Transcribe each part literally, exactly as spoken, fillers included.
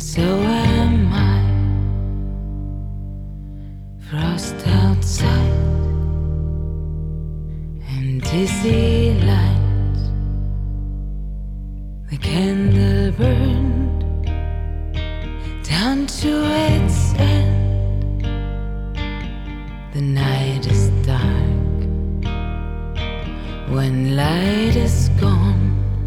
and so am I. Frost outside and dizzy lights. The candle burned down to its end. The night is dark when light is gone.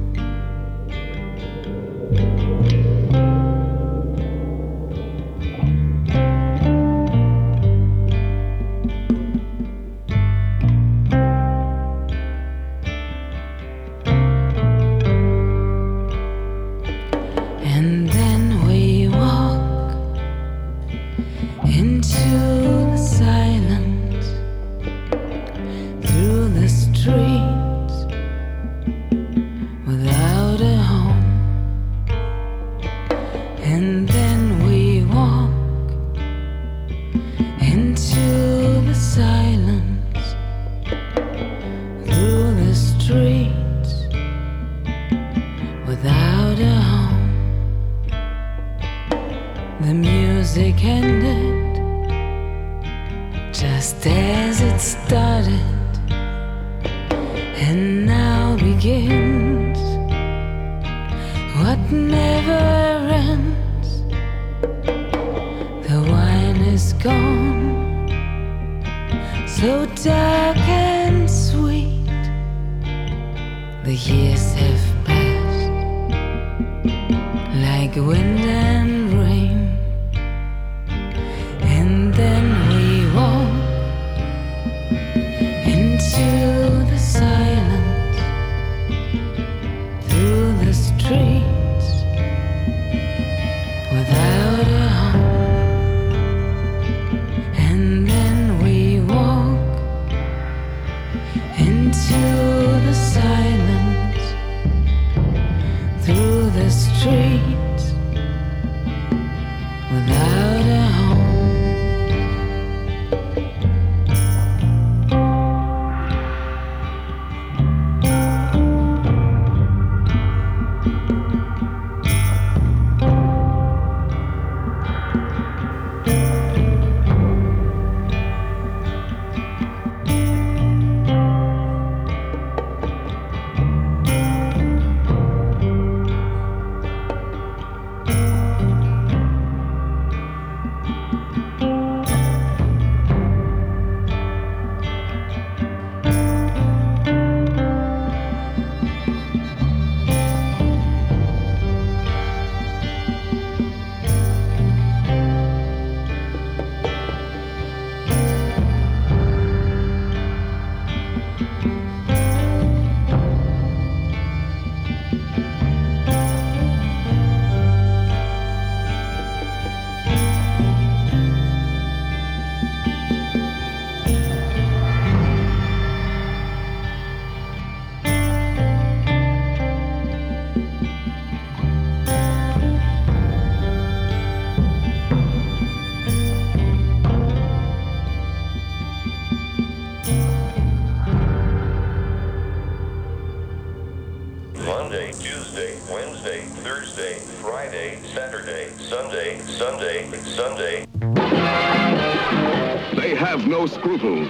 Scruples.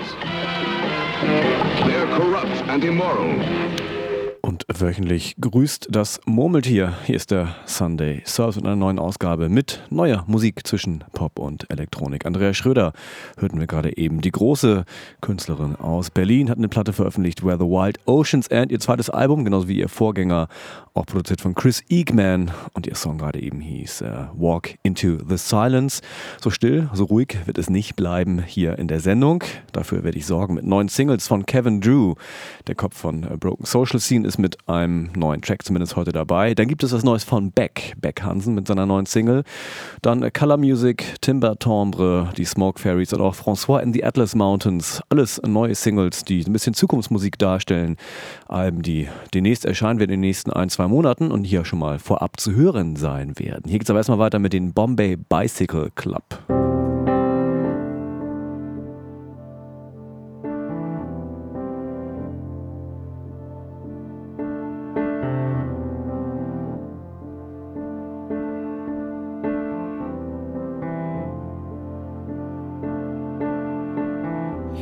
They're corrupt and immoral. Und wöchentlich grüßt das Murmeltier. Hier ist der Sunday Service mit einer neuen Ausgabe mit neuer Musik zwischen Pop und Elektronik. Andrea Schröder hörten wir gerade eben. Die große Künstlerin aus Berlin hat eine Platte veröffentlicht, Where the Wild Oceans End. Ihr zweites Album, genauso wie ihr Vorgänger, auch produziert von Chris Eagman. Und ihr Song gerade eben hieß uh, Walk into the Silence. So still, so ruhig wird es nicht bleiben hier in der Sendung. Dafür werde ich sorgen mit neuen Singles von Kevin Drew. Der Kopf von uh, Broken Social Scene ist mit einem neuen Track zumindest heute dabei. Dann gibt es was Neues von Beck, Beck Hansen mit seiner neuen Single. Dann uh, Color Music, Timber Timbre, die Smoke Fairies oder auch François in the Atlas Mountains. Alles neue Singles, die ein bisschen Zukunftsmusik darstellen. Alben, die demnächst erscheinen werden in den nächsten ein, zwei Monaten und hier schon mal vorab zu hören sein werden. Hier geht es aber erstmal weiter mit den Bombay Bicycle Club.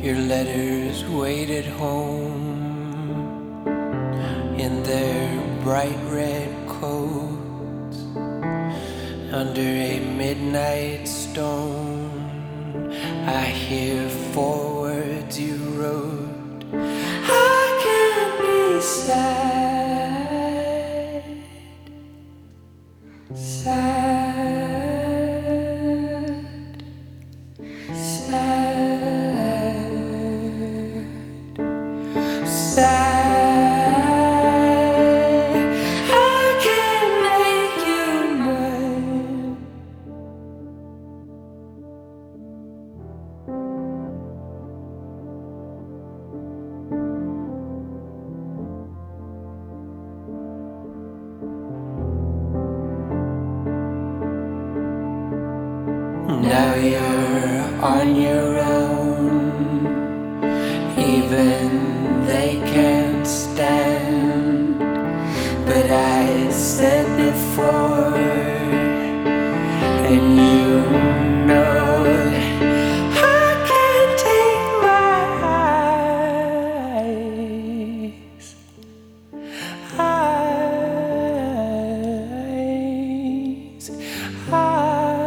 Your letters waited home in their bright red coats under a midnight stone. I hear four words you wrote. I can't be sad, sad, sad, sad. Now you're on your own, even they can't stand. But I said before, and you know I can't take my eyes, eyes, eyes.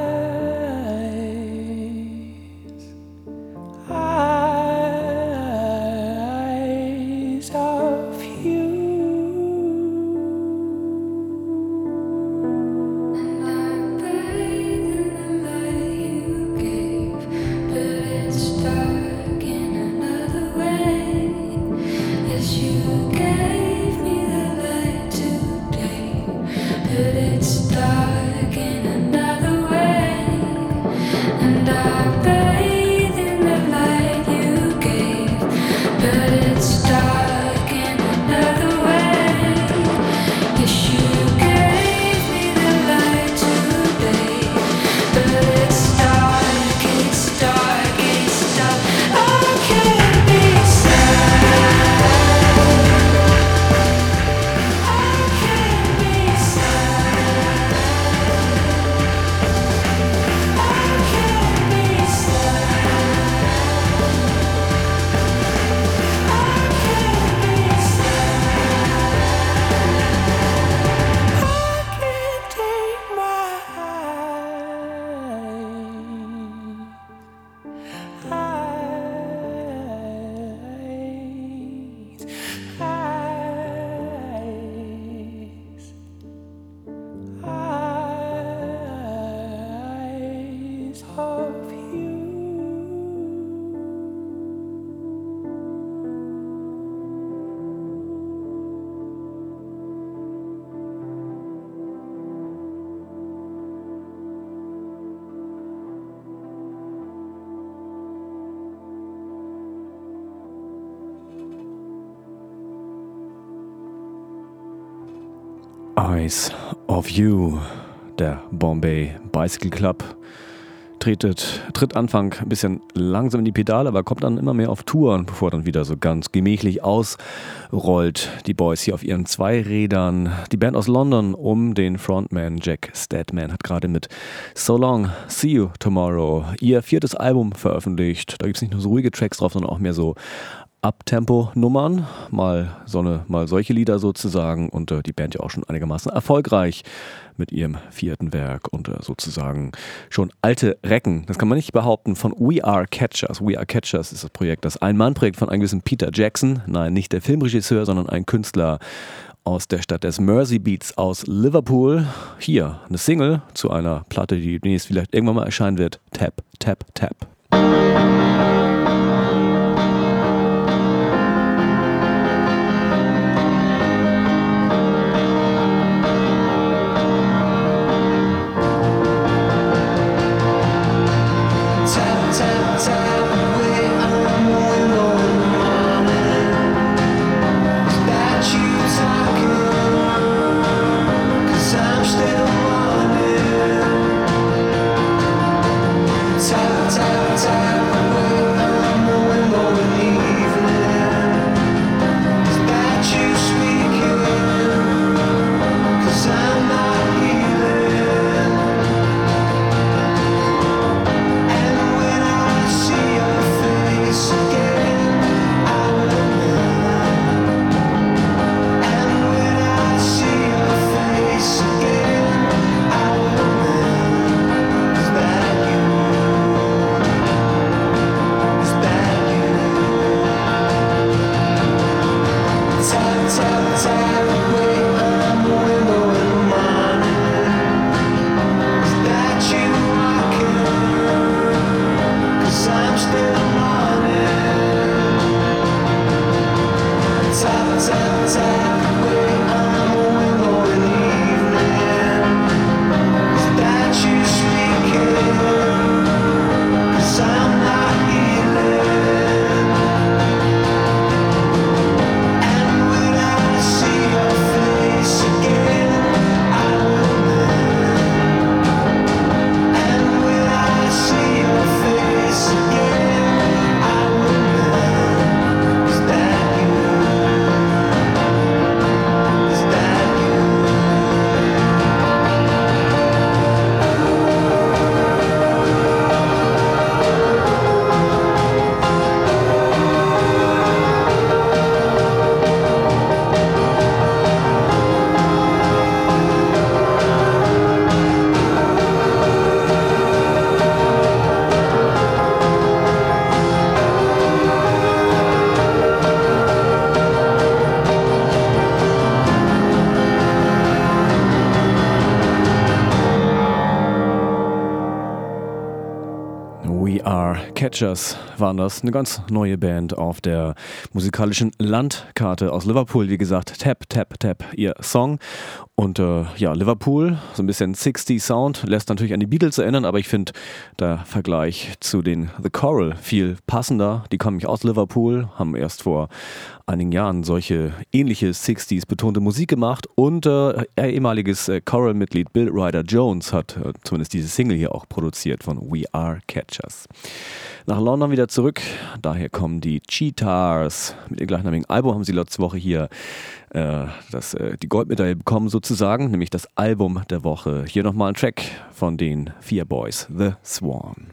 Eyes of You, der Bombay Bicycle Club, tretet, tritt Anfang ein bisschen langsam in die Pedale, aber kommt dann immer mehr auf Touren, bevor dann wieder so ganz gemächlich ausrollt. Die Boys hier auf ihren Zweirädern. Die Band aus London um den Frontman Jack Stedman hat gerade mit So Long, See You Tomorrow ihr viertes Album veröffentlicht. Da gibt es nicht nur so ruhige Tracks drauf, sondern auch mehr so Uptempo-Nummern, mal so eine, mal solche Lieder sozusagen, und äh, die Band ja auch schon einigermaßen erfolgreich mit ihrem vierten Werk und äh, sozusagen schon alte Recken. Das kann man nicht behaupten von We Are Catchers. We Are Catchers ist das Projekt, das Ein-Mann-Projekt von einem gewissen Peter Jackson, nein, nicht der Filmregisseur, sondern ein Künstler aus der Stadt des Mersey Beats aus Liverpool. Hier eine Single zu einer Platte, die demnächst vielleicht irgendwann mal erscheinen wird. Tap, Tap, Tap. Tap, tap, tap, Are Catchers waren das, eine ganz neue Band auf der musikalischen Landkarte aus Liverpool. Wie gesagt, Tap, Tap, Tap, ihr Song. Und äh, ja, Liverpool, so ein bisschen sechziger Sound, lässt natürlich an die Beatles erinnern, aber ich finde der Vergleich zu den The Coral viel passender. Die kommen nicht aus Liverpool, haben erst vor einigen Jahren solche ähnliche sechziger betonte Musik gemacht und äh, ehemaliges äh, Coral-Mitglied Bill Ryder Jones hat äh, zumindest diese Single hier auch produziert von We Are Catchers. Nach London wieder zurück, daher kommen die Cheetahs. Mit dem gleichnamigen Album haben sie letzte Woche hier äh, das, äh, die Goldmedaille bekommen sozusagen, nämlich das Album der Woche. Hier nochmal ein Track von den vier Boys, The Swan.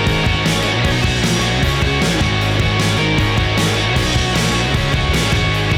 Thank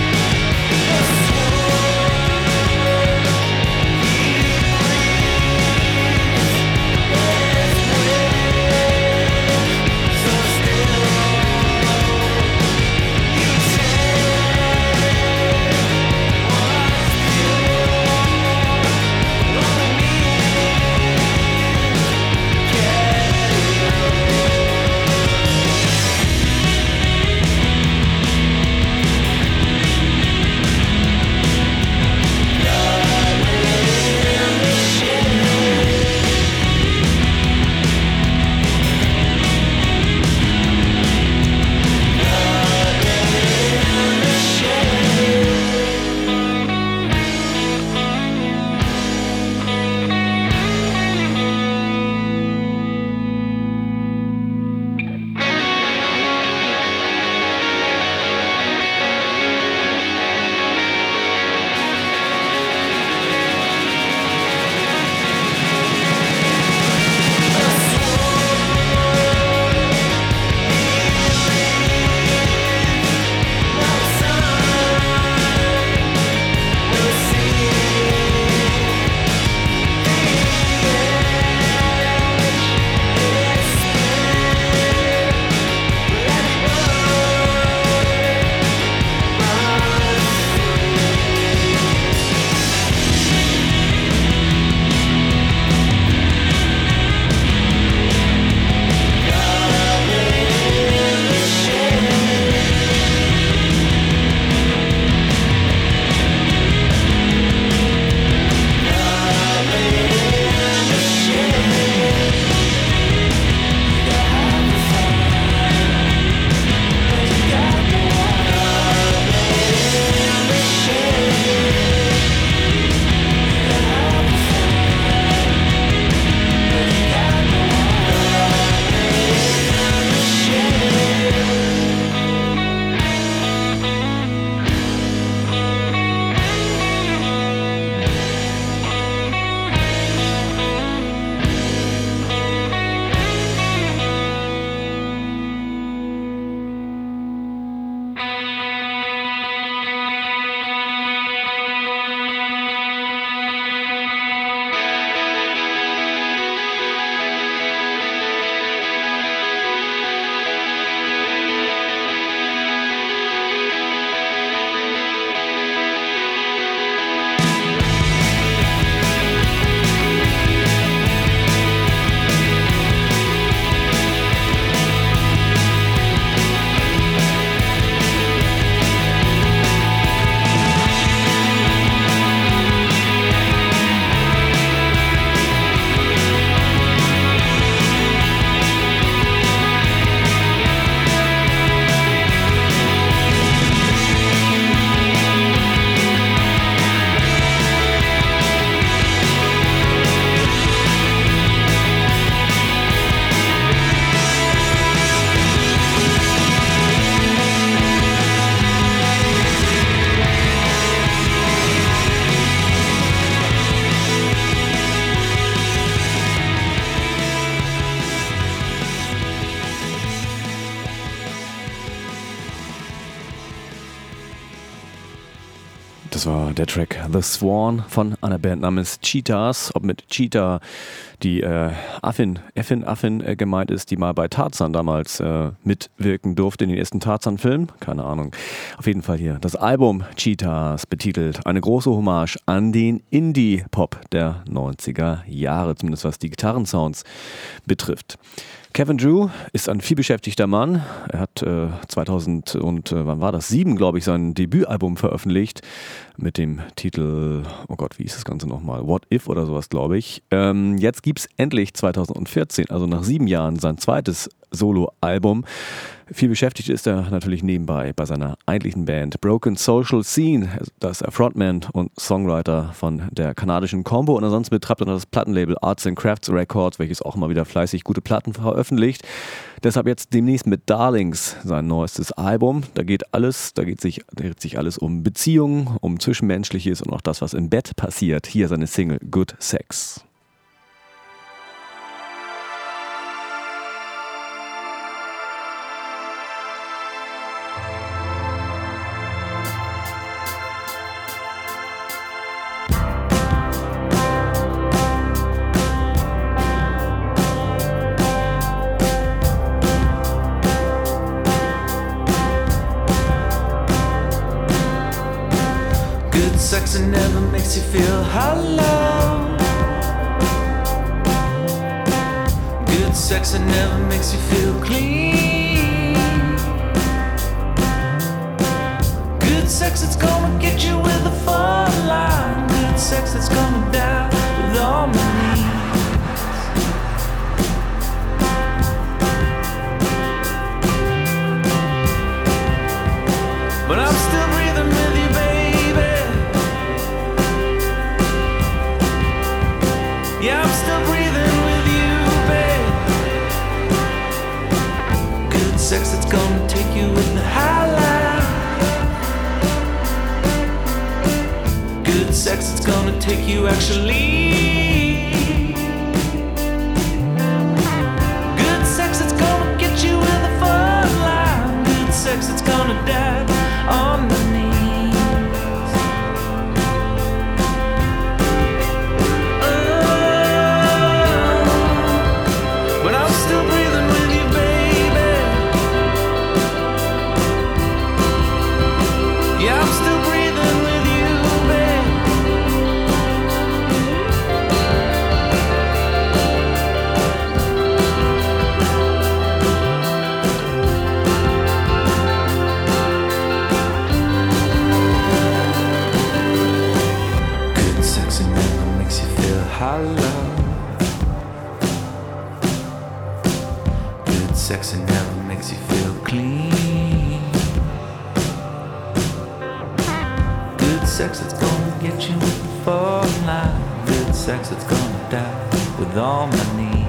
Das war der Track The Swan von einer Band namens Cheetahs. Ob mit Cheetah die äh, Affin, Effin, Affin äh, gemeint ist, die mal bei Tarzan damals äh, mitwirken durfte in den ersten Tarzan-Filmen. Keine Ahnung. Auf jeden Fall hier das Album Cheetahs betitelt. Eine große Hommage an den Indie-Pop der neunziger Jahre, zumindest was die Gitarrensounds betrifft. Kevin Drew ist ein vielbeschäftigter Mann. Er hat äh, zweitausend und äh, wann war das? sieben, glaube ich, sein Debütalbum veröffentlicht mit dem Titel, oh Gott, wie ist das Ganze nochmal? What If oder sowas, glaube ich. Ähm, jetzt gibt es endlich zweitausendvierzehn, also nach sieben Jahren, sein zweites Soloalbum. Viel beschäftigt ist er natürlich nebenbei bei seiner eigentlichen Band Broken Social Scene. Da ist er Frontman und Songwriter von der kanadischen Combo und ansonsten betreibt er das Plattenlabel Arts and Crafts Records, welches auch immer wieder fleißig gute Platten veröffentlicht. Deshalb jetzt demnächst mit Darlings sein neuestes Album. Da geht alles, da geht sich, da dreht sich alles um Beziehungen, um Zwischenmenschliches und auch das, was im Bett passiert. Hier seine Single Good Sex. Sex it never makes you feel hollow. Good sex it never makes you feel clean. Good sex it's gonna get you with a fun line. Good sex it's gonna die with all my needs. But I'm still breathing with you, baby. Yeah, I'm still breathing with you, babe. Good sex that's gonna take you in the high line. Good sex that's gonna take you actually. Good sex that's gonna get you in the fun line. Good sex that's gonna die on my knees. Sex it never makes you feel clean. Good sex that's gonna get you with the fun line. Good sex that's gonna die with all my needs.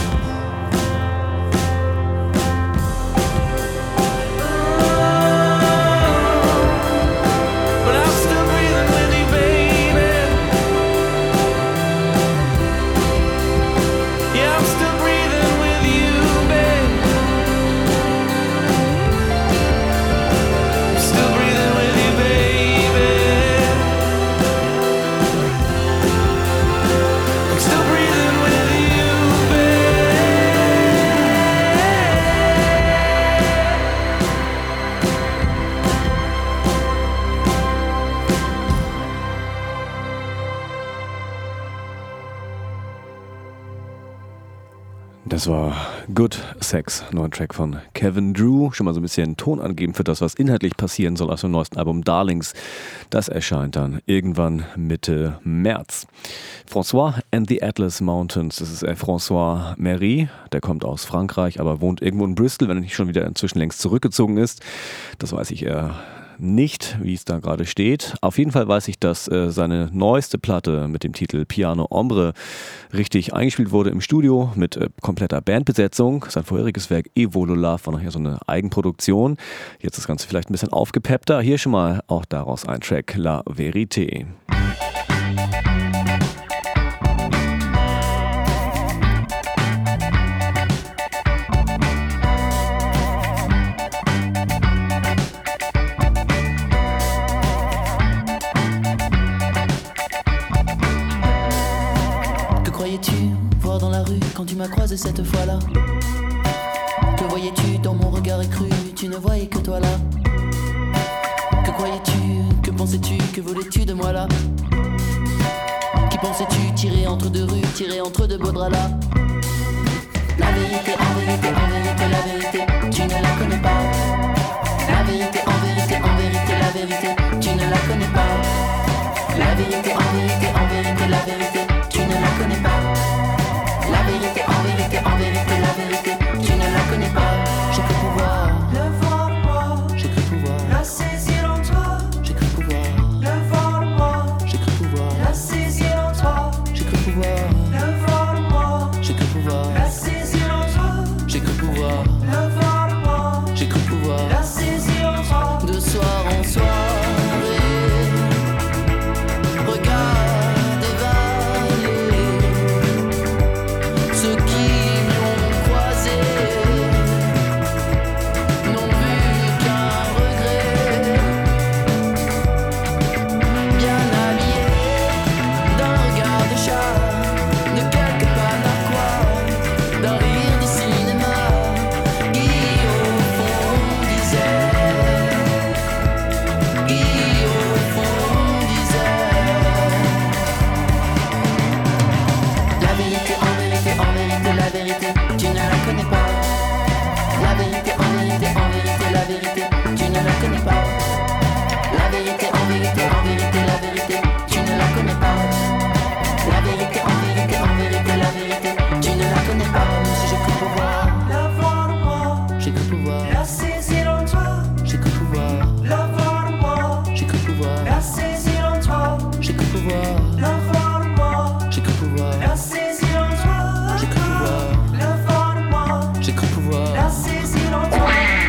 Das war Good Sex, neuer Track von Kevin Drew. Schon mal so ein bisschen Ton angeben für das, was inhaltlich passieren soll aus dem neuesten Album Darlings. Das erscheint dann irgendwann Mitte März. François and the Atlas Mountains, das ist äh, François Méry, der kommt aus Frankreich, aber wohnt irgendwo in Bristol, wenn er nicht schon wieder inzwischen längst zurückgezogen ist. Das weiß ich eher nicht, wie es da gerade steht. Auf jeden Fall weiß ich, dass äh, seine neueste Platte mit dem Titel Piano Ombre richtig eingespielt wurde im Studio mit äh, kompletter Bandbesetzung. Sein vorheriges Werk Evolula war nachher so eine Eigenproduktion. Jetzt das Ganze vielleicht ein bisschen aufgepeppter. Hier schon mal auch daraus ein Track, La Vérité. croisé cette fois-là. Que voyais-tu dans mon regard écru? Tu ne voyais que toi là. Que croyais-tu? Que pensais-tu? Que voulais-tu de moi là? Qui pensais-tu? Tiré entre deux rues, tiré entre deux beaux draps là. La vérité, en vérité, en vérité, la vérité, tu ne la connais pas. La vérité, en vérité, en vérité, la vérité, tu ne la connais pas. La vérité, en vérité, en vérité, la vérité, tu ne la connais pas. La vérité, en vérité, en vérité, la vérité, tu ne la connais pas. J'ai cru pouvoir le voir en moi, j'ai cru pouvoir la saisir en toi, j'ai cru pouvoir le voir en moi, j'ai cru pouvoir la saisir en toi, j'ai cru pouvoir le voir en moi, j'ai cru pouvoir la saisir en toi, j'ai cru pouvoir le voir en moi, j'ai cru pouvoir la saisir en toi. De soir en soirée, regarde dévaler ceux qui m'ont croisé n'ont vu qu'un regret. Bien habillé d'un regard de chat, de quelque pas narquois, d'un rire de cinéma, qui au fond disait, qui au fond disait. La vérité, en vérité, en vérité, la vérité, tu ne la connais pas. La vérité, en vérité, en vérité, la vérité, tu ne la connais pas. La vérité, en vérité, en vérité, la vérité, tu ne la connais pas. La vérité, en vérité, en vérité, la vérité, tu ne la connais pas. Si j'ai cru pouvoir la voir en moi, j'ai cru pouvoir la saisir en toi, j'ai cru pouvoir la voir en moi, j'ai cru pouvoir la saisir en toi, j'ai cru pouvoir la voir en moi, j'ai cru pouvoir la saisir en toi, j'ai cru pouvoir la voir en moi, j'ai cru pouvoir la saisir en toi.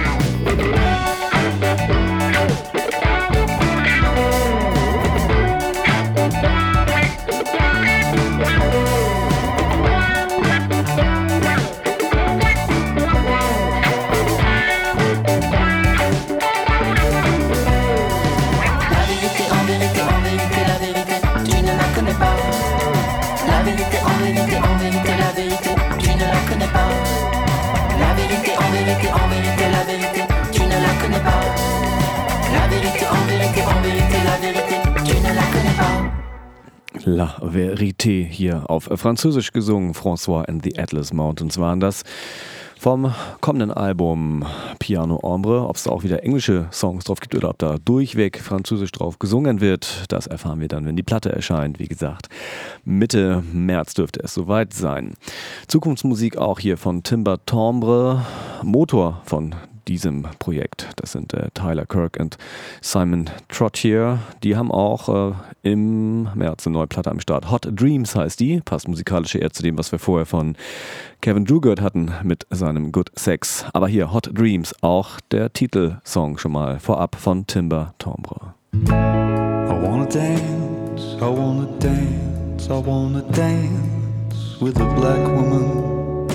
La vérité, en vérité, en vérité, la vérité, tu ne la connais pas. La vérité, en vérité, en vérité, la vérité, tu ne la connais pas. La vérité, en vérité, en vérité, la vérité, tu ne la connais pas. La vérité, en vérité, en vérité, la vérité, tu ne la connais pas. La Vérité hier auf Französisch gesungen. François and the Atlas Mountains waren das. Vom kommenden Album Piano Ombre. Ob es da auch wieder englische Songs drauf gibt oder ob da durchweg Französisch drauf gesungen wird, das erfahren wir dann, wenn die Platte erscheint. Wie gesagt, Mitte März dürfte es soweit sein. Zukunftsmusik auch hier von Timber Timbre. Motor von diesem Projekt, das sind äh, Tyler Kirk und Simon Trottier. Die haben auch äh, im März eine neue Platte am Start. Hot Dreams heißt die, passt musikalisch eher zu dem, was wir vorher von Kevin Drew gehört hatten mit seinem Good Sex. Aber hier Hot Dreams, auch der Titelsong schon mal vorab von Timber Timbre. I wanna dance, I wanna dance, I wanna dance with a black woman.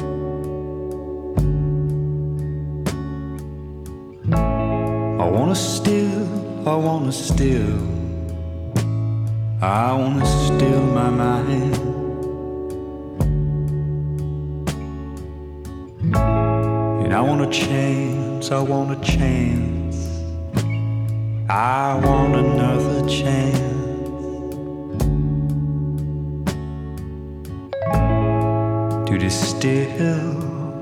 I wanna steal, I wanna steal, I wanna steal my mind. And I want a chance, I want a chance, I want another chance to distill,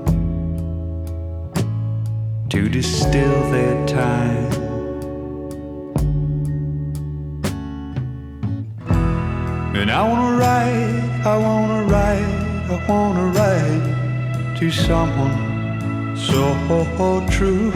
to distill their time. And I wanna write, I wanna write, I wanna write to someone so true.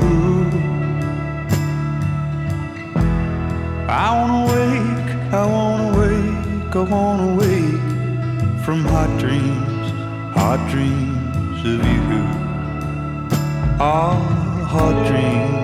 I wanna wake, I wanna wake, I wanna wake from hot dreams, hot dreams of you. Ah, hot dreams.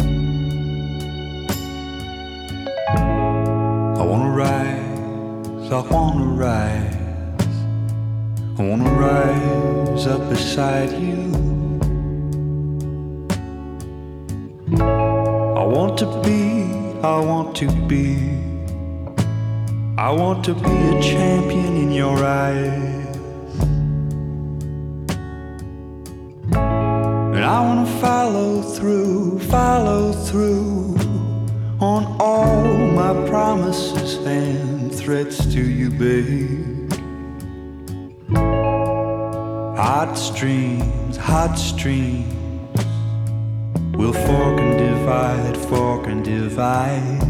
I I wanna rise, I wanna rise up beside you. I want to be, I want to be, I want to be a champion in your eyes. And I wanna follow through, follow through on all my promises and threats to you, babe. Hot streams, hot streams will fork and divide, fork and divide.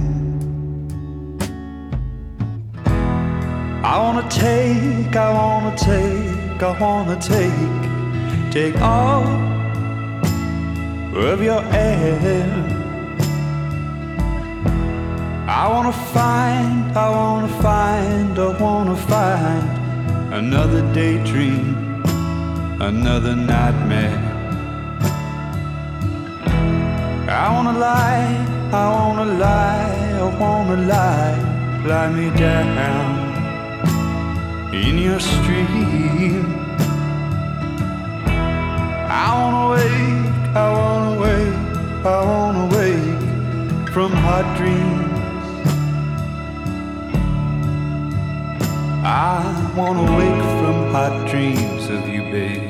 I wanna take, I wanna take, I wanna take, take all of your air. I wanna find, I wanna find, I wanna find another daydream, another nightmare. I wanna lie, I wanna lie, I wanna lie, lie me down in your stream. I wanna wake, I wanna wake, I wanna wake from hot dreams. I wanna wake from hot dreams of you, babe.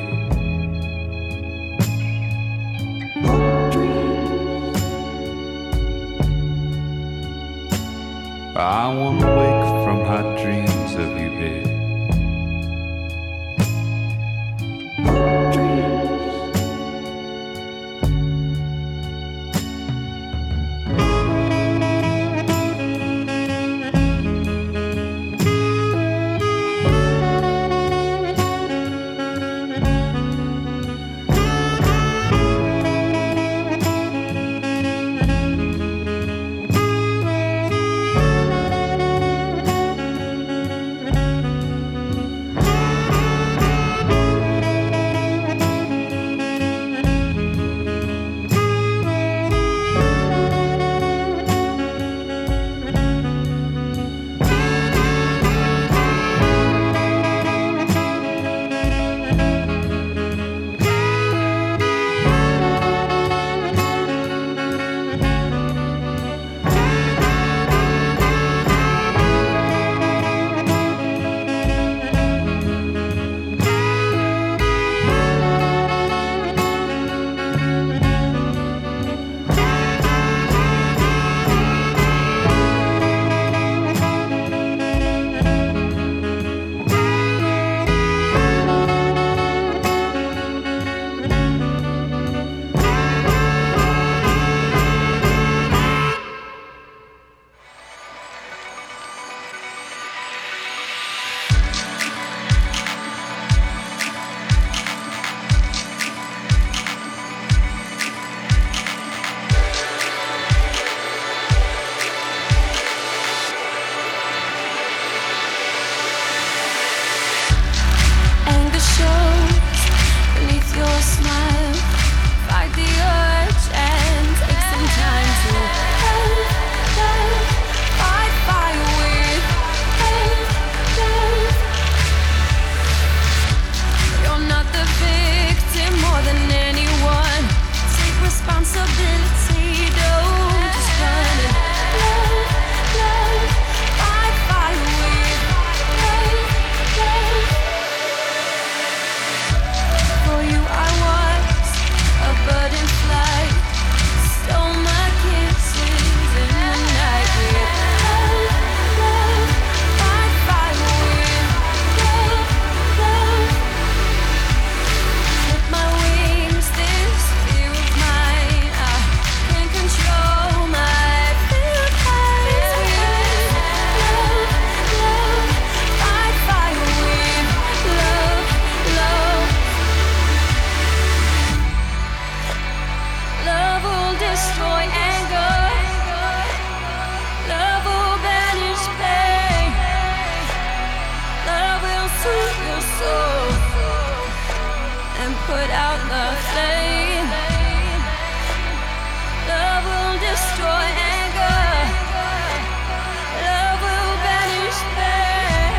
I wanna wake from hot dreams of you, babe. Destroy anger. Love will banish pain.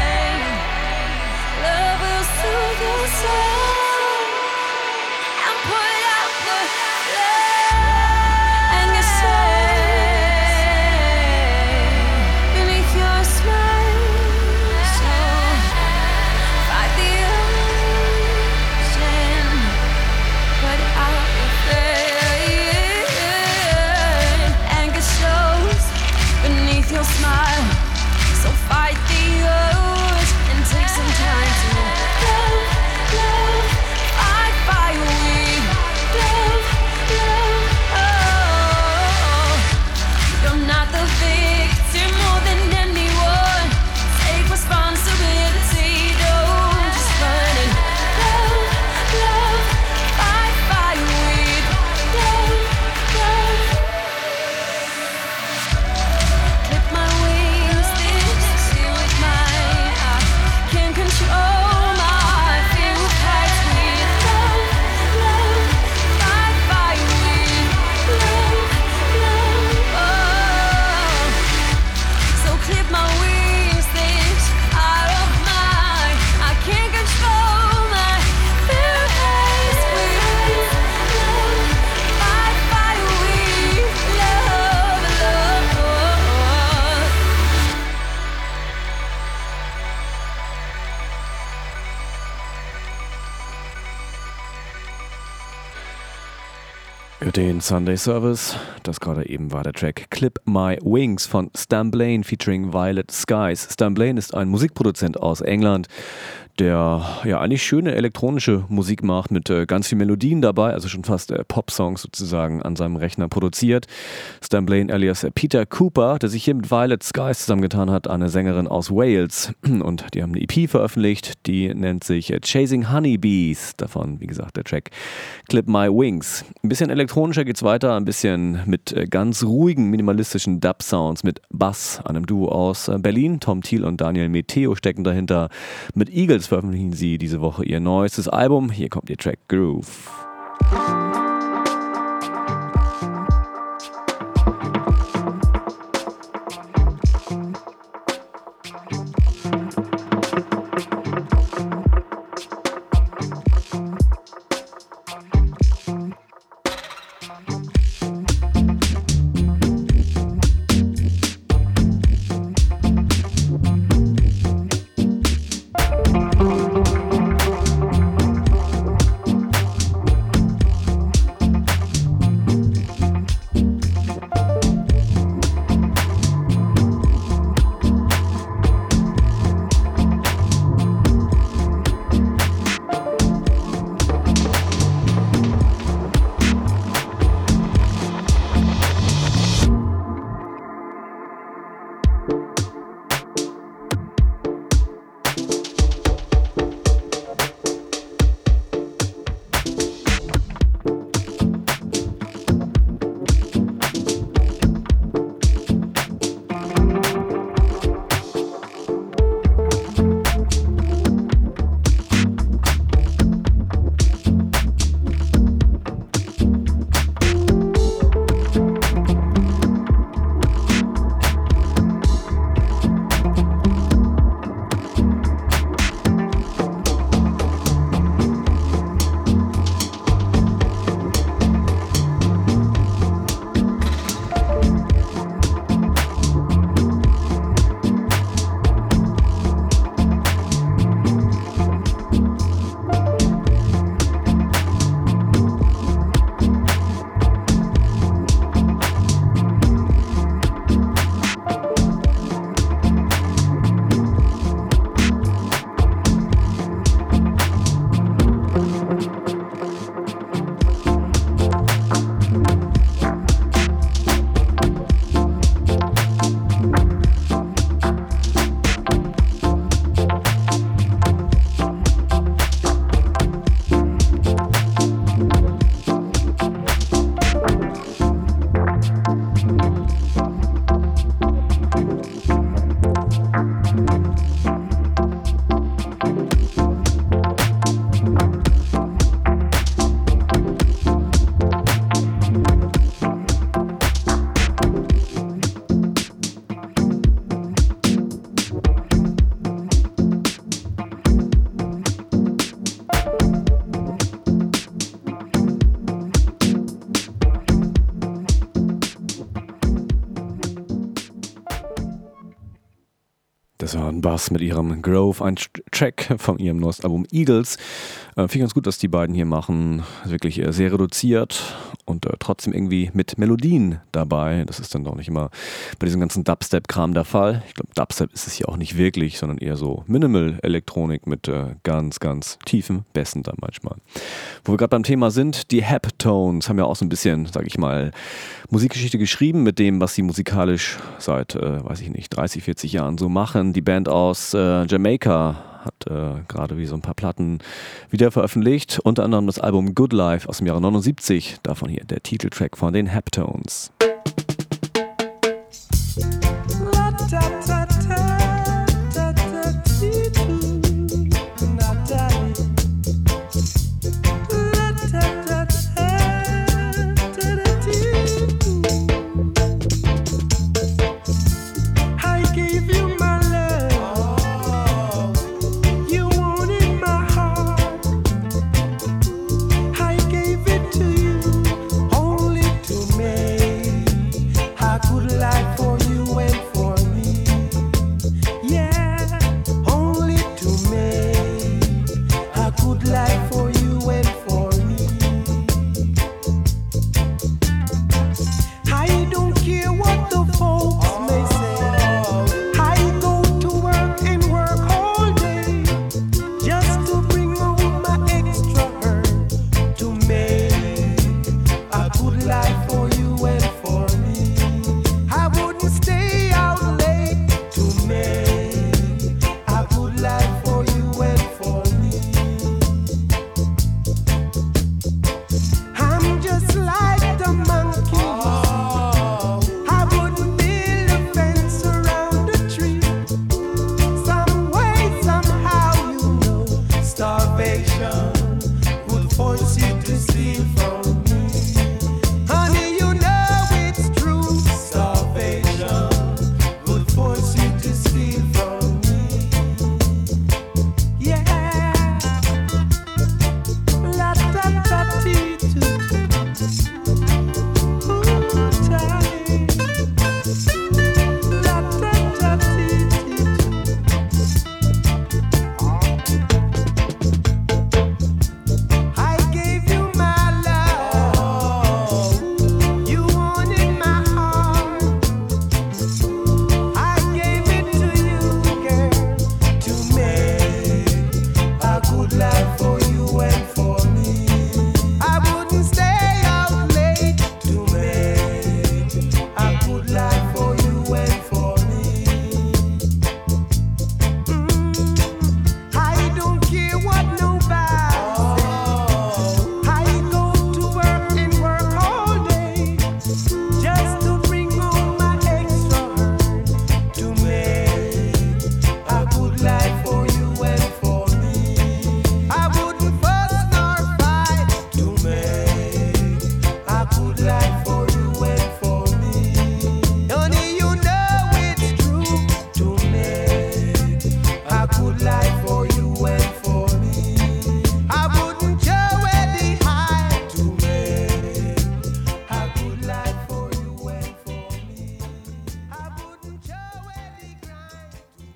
Den Sunday Service, das gerade eben war der Track Clip My Wings von Stan Blaine featuring Violet Skies. Stan Blaine ist ein Musikproduzent aus England, der ja eigentlich schöne elektronische Musik macht mit äh, ganz viel Melodien dabei, also schon fast äh, Pop-Songs sozusagen an seinem Rechner produziert. Stan Blaine alias Peter Cooper, der sich hier mit Violet Skies zusammengetan hat, eine Sängerin aus Wales, und die haben eine E P veröffentlicht, die nennt sich äh, Chasing Honeybees, davon wie gesagt der Track Clip My Wings. Ein bisschen elektronischer geht's weiter, ein bisschen mit äh, ganz ruhigen minimalistischen Dub-Sounds mit Bass, einem Duo aus äh, Berlin. Tom Thiel und Daniel Meteo stecken dahinter. Mit Eagles veröffentlichen sie diese Woche ihr neuestes Album. Hier kommt ihr Track Groove. Das war ein Bass mit ihrem Grove, ein Track von ihrem neuesten Album Eagles. Äh, Finde ich ganz gut, was die beiden hier machen. Wirklich äh, sehr reduziert und äh, trotzdem irgendwie mit Melodien dabei. Das ist dann doch nicht immer bei diesem ganzen Dubstep-Kram der Fall. Ich glaube, Dubstep ist es hier auch nicht wirklich, sondern eher so Minimal-Elektronik mit äh, ganz, ganz tiefen Bässen dann manchmal. Wo wir gerade beim Thema sind, die Heptones haben ja auch so ein bisschen, sage ich mal, Musikgeschichte geschrieben mit dem, was sie musikalisch seit, äh, weiß ich nicht, dreißig, vierzig Jahren so machen. Die Band aus äh, Jamaika hat äh, gerade wie so ein paar Platten wieder veröffentlicht, unter anderem das Album Good Life aus dem Jahre neunundsiebzig, davon hier der Titeltrack von den Heptones. Only to me.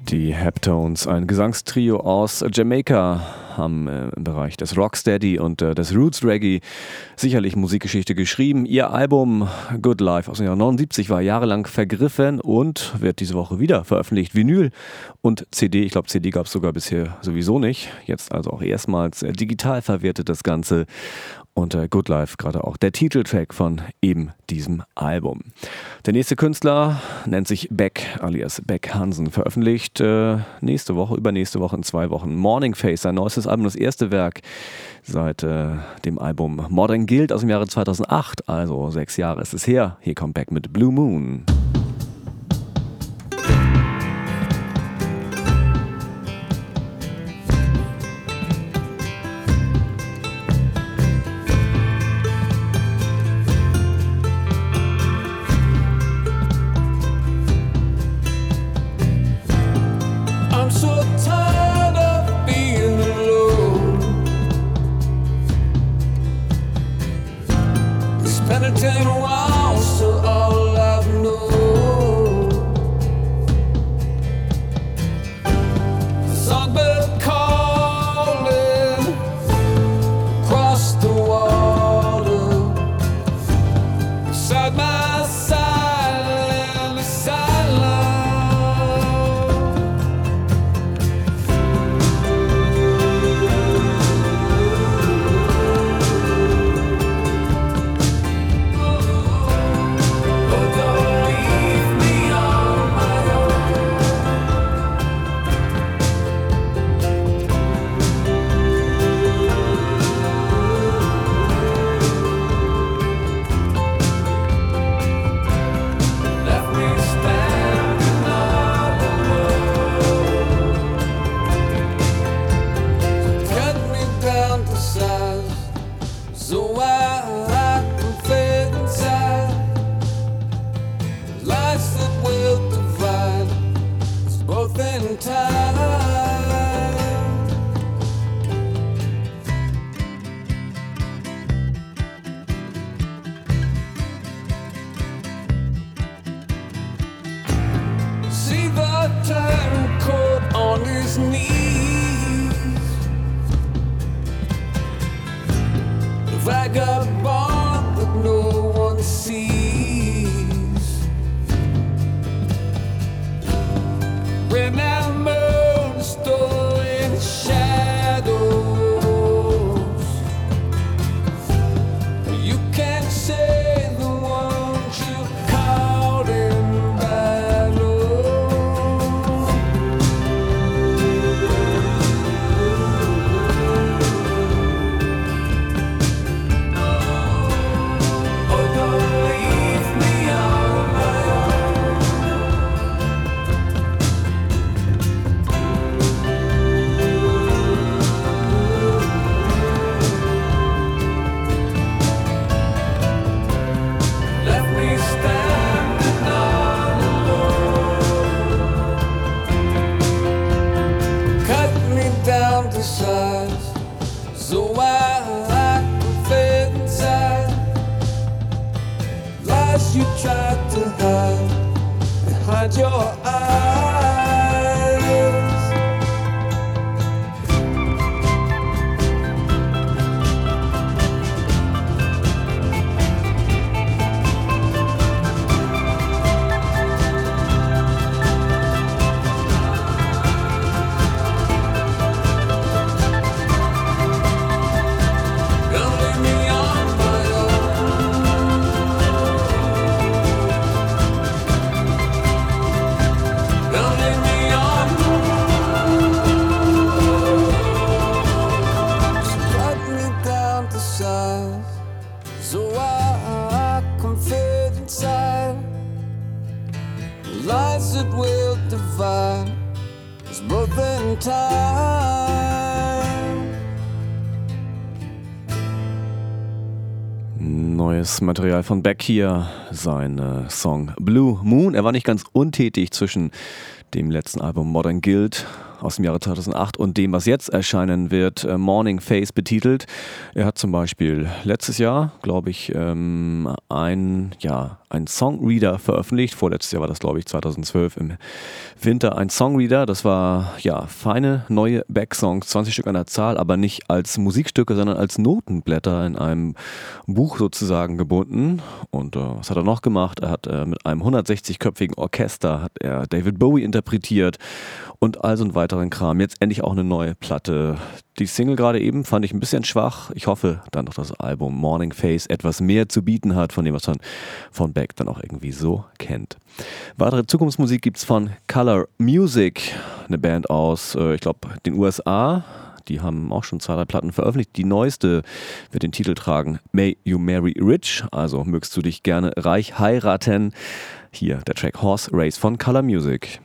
Die Heptones, ein Gesangstrio aus Jamaika, haben äh, im Bereich des Rocksteady und äh, des Roots Reggae sicherlich Musikgeschichte geschrieben. Ihr Album Good Life aus dem Jahr neunundsiebzig war jahrelang vergriffen und wird diese Woche wieder veröffentlicht. Vinyl und C D, ich glaube C D gab es sogar bisher sowieso nicht. Jetzt also auch erstmals äh, digital verwertet das Ganze. Und äh, Good Life, gerade auch der Titeltrack von eben diesem Album. Der nächste Künstler nennt sich Beck, alias Beck Hansen, veröffentlicht äh, nächste Woche, übernächste Woche in zwei Wochen. Morning Face, sein neuestes Album, das erste Werk seit äh, dem Album Modern Guild aus dem Jahre zweitausendacht, also sechs Jahre ist es her. Hier kommt Beck mit Blue Moon. Neues Material von Beck hier, sein äh, Song Blue Moon. Er war nicht ganz untätig zwischen dem letzten Album Modern Guild aus dem Jahre zweitausendacht und dem, was jetzt erscheinen wird, äh, Morning Face betitelt. Er hat zum Beispiel letztes Jahr, glaube ich, ähm, ein, ja, ein Songreader veröffentlicht. Vorletztes Jahr war das, glaube ich, zweitausendzwölf im Winter ein Songreader. Das war ja feine neue Backsongs, zwanzig Stück an der Zahl, aber nicht als Musikstücke, sondern als Notenblätter in einem Buch sozusagen gebunden. Und äh, was hat er noch gemacht? Er hat äh, mit einem hundertsechzig-köpfigen Orchester hat er David Bowie interpretiert und all so einen weiteren Kram. Jetzt endlich auch eine neue Platte. Die Single gerade eben fand ich ein bisschen schwach. Ich hoffe dann noch, dass das Album Morning Face etwas mehr zu bieten hat, von dem, was man von Beck dann auch irgendwie so kennt. Weitere Zukunftsmusik gibt es von Color Music, eine Band aus, äh, ich glaube, den U S A. Die haben auch schon zwei, drei Platten veröffentlicht. Die neueste wird den Titel tragen May You Marry Rich, also mögst du dich gerne reich heiraten. Hier der Track Horse Race von Color Music.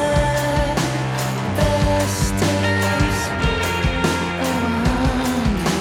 Best days of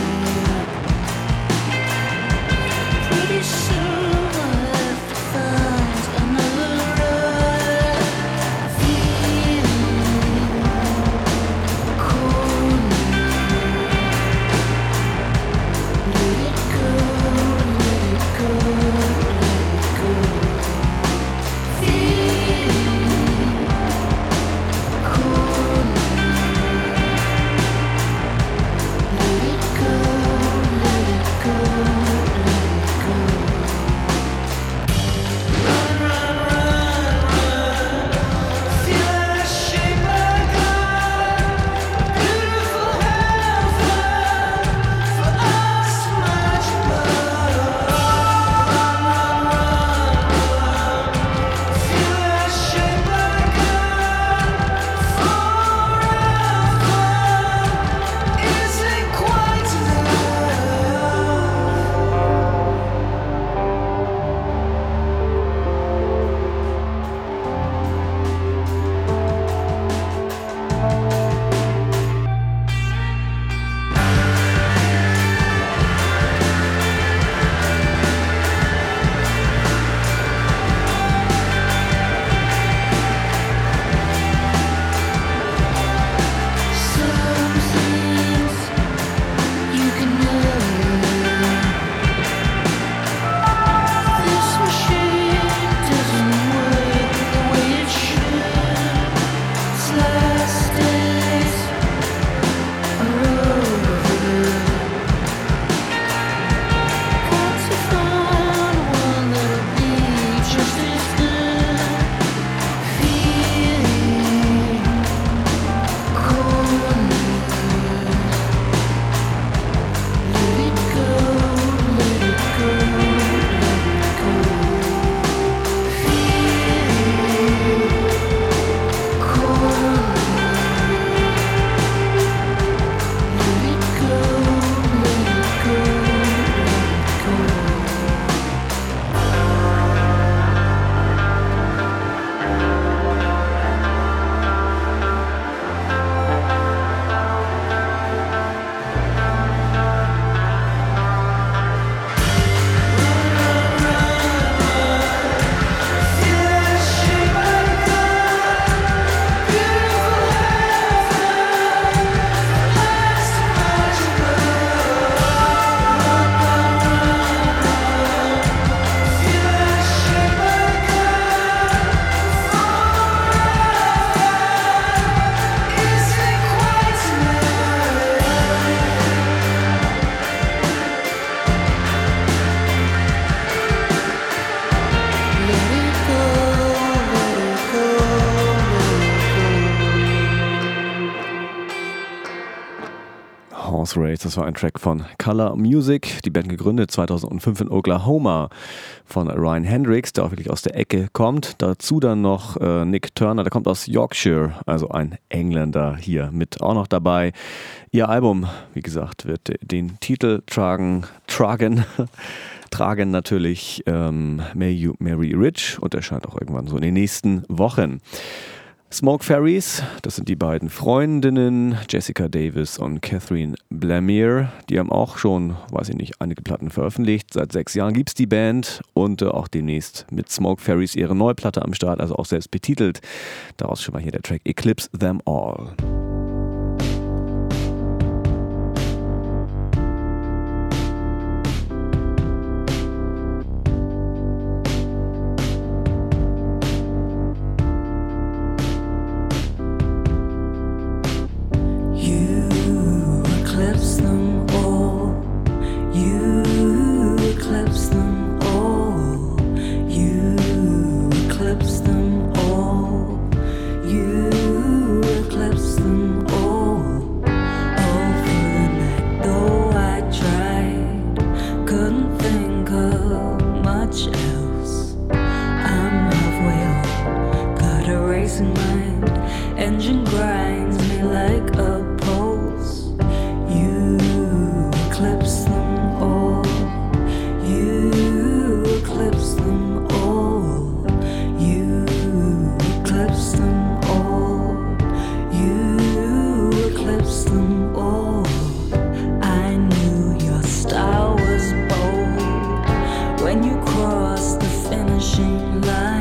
House Race, das war ein Track von Color Music, die Band gegründet zweitausendfünf in Oklahoma von Ryan Hendricks, der auch wirklich aus der Ecke kommt. Dazu dann noch äh, Nick Turner, der kommt aus Yorkshire, also ein Engländer hier mit auch noch dabei. Ihr Album, wie gesagt, wird den Titel tragen, tragen, tragen natürlich ähm, May You Marry Rich und erscheint auch irgendwann so in den nächsten Wochen. Smoke Fairies, das sind die beiden Freundinnen, Jessica Davis und Catherine Blamier. Die haben auch schon, weiß ich nicht, einige Platten veröffentlicht. Seit sechs Jahren gibt es die Band und äh, auch demnächst mit Smoke Fairies ihre neue Platte am Start, also auch selbst betitelt. Daraus schon mal hier der Track Eclipse Them All.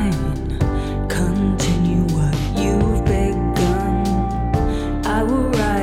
Continue what you've begun. I will write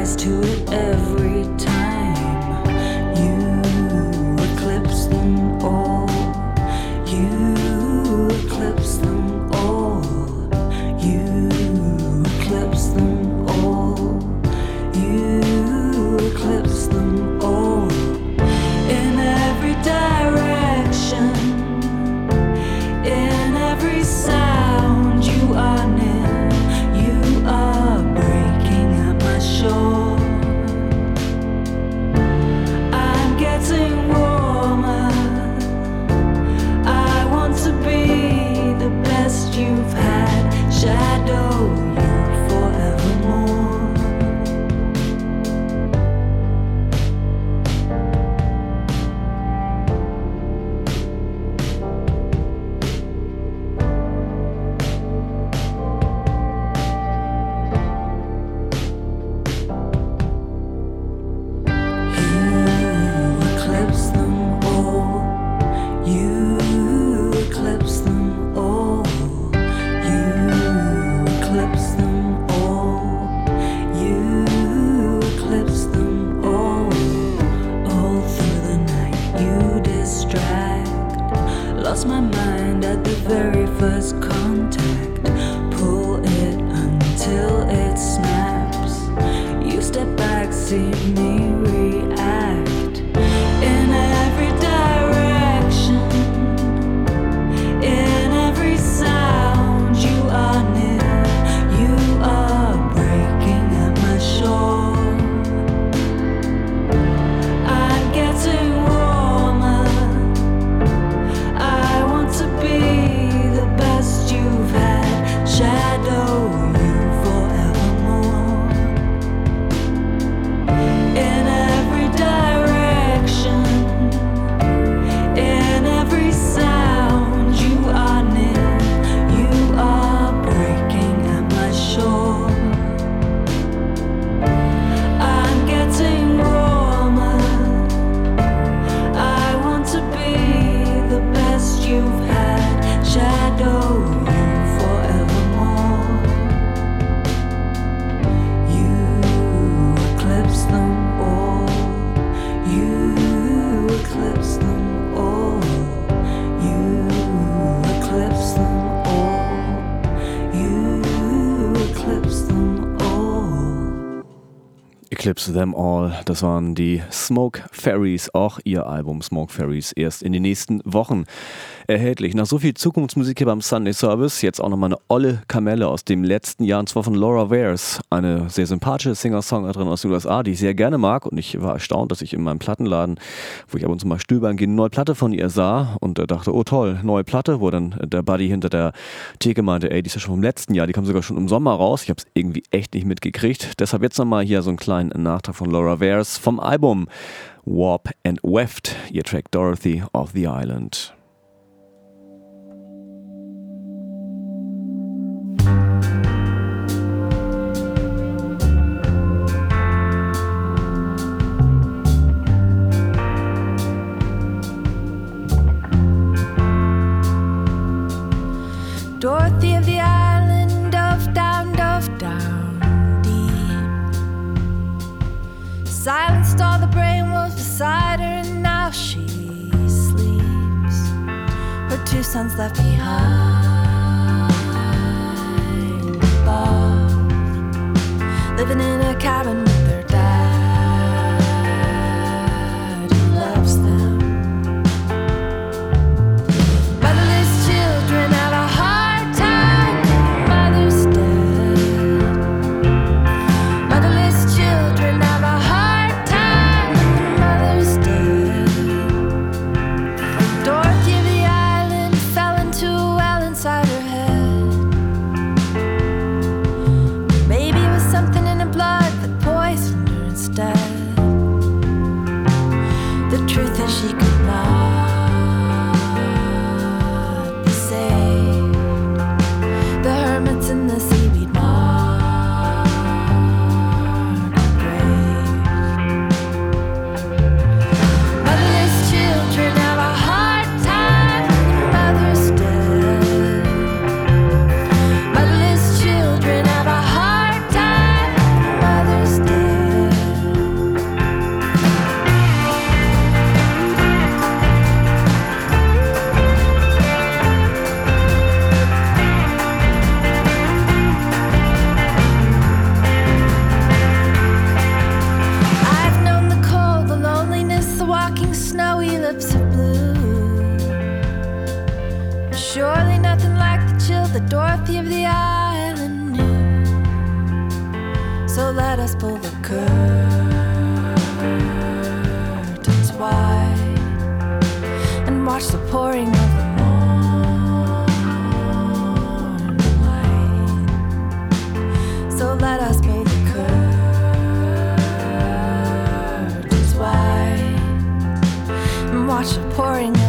Eclipse Them All, das waren die Smoke Fairies, auch ihr Album Smoke Fairies, erst in den nächsten Wochen erhältlich. Nach so viel Zukunftsmusik hier beim Sunday Service, jetzt auch nochmal eine olle Kamelle aus dem letzten Jahr, und zwar von Laura Wares, eine sehr sympathische Singer-Songwriterin aus den U S A, die ich sehr gerne mag, und ich war erstaunt, dass ich in meinem Plattenladen, wo ich ab und zu mal stöbern gehe, eine neue Platte von ihr sah und dachte, oh toll, neue Platte, wo dann der Buddy hinter der Theke meinte, ey, die ist ja schon vom letzten Jahr, die kam sogar schon im Sommer raus, ich habe es irgendwie echt nicht mitgekriegt, deshalb jetzt nochmal hier so einen kleinen Nachtrag von Laura Wares vom Album Warp and Weft, ihr Track Dorothy of the Island. Dorothy of the island, dove down, dove down deep. Silenced all the brain wolves beside her, and now she sleeps. Her two sons left behind above, living in a cabin with their dad who loves them. Motherless children have a heart. Pouring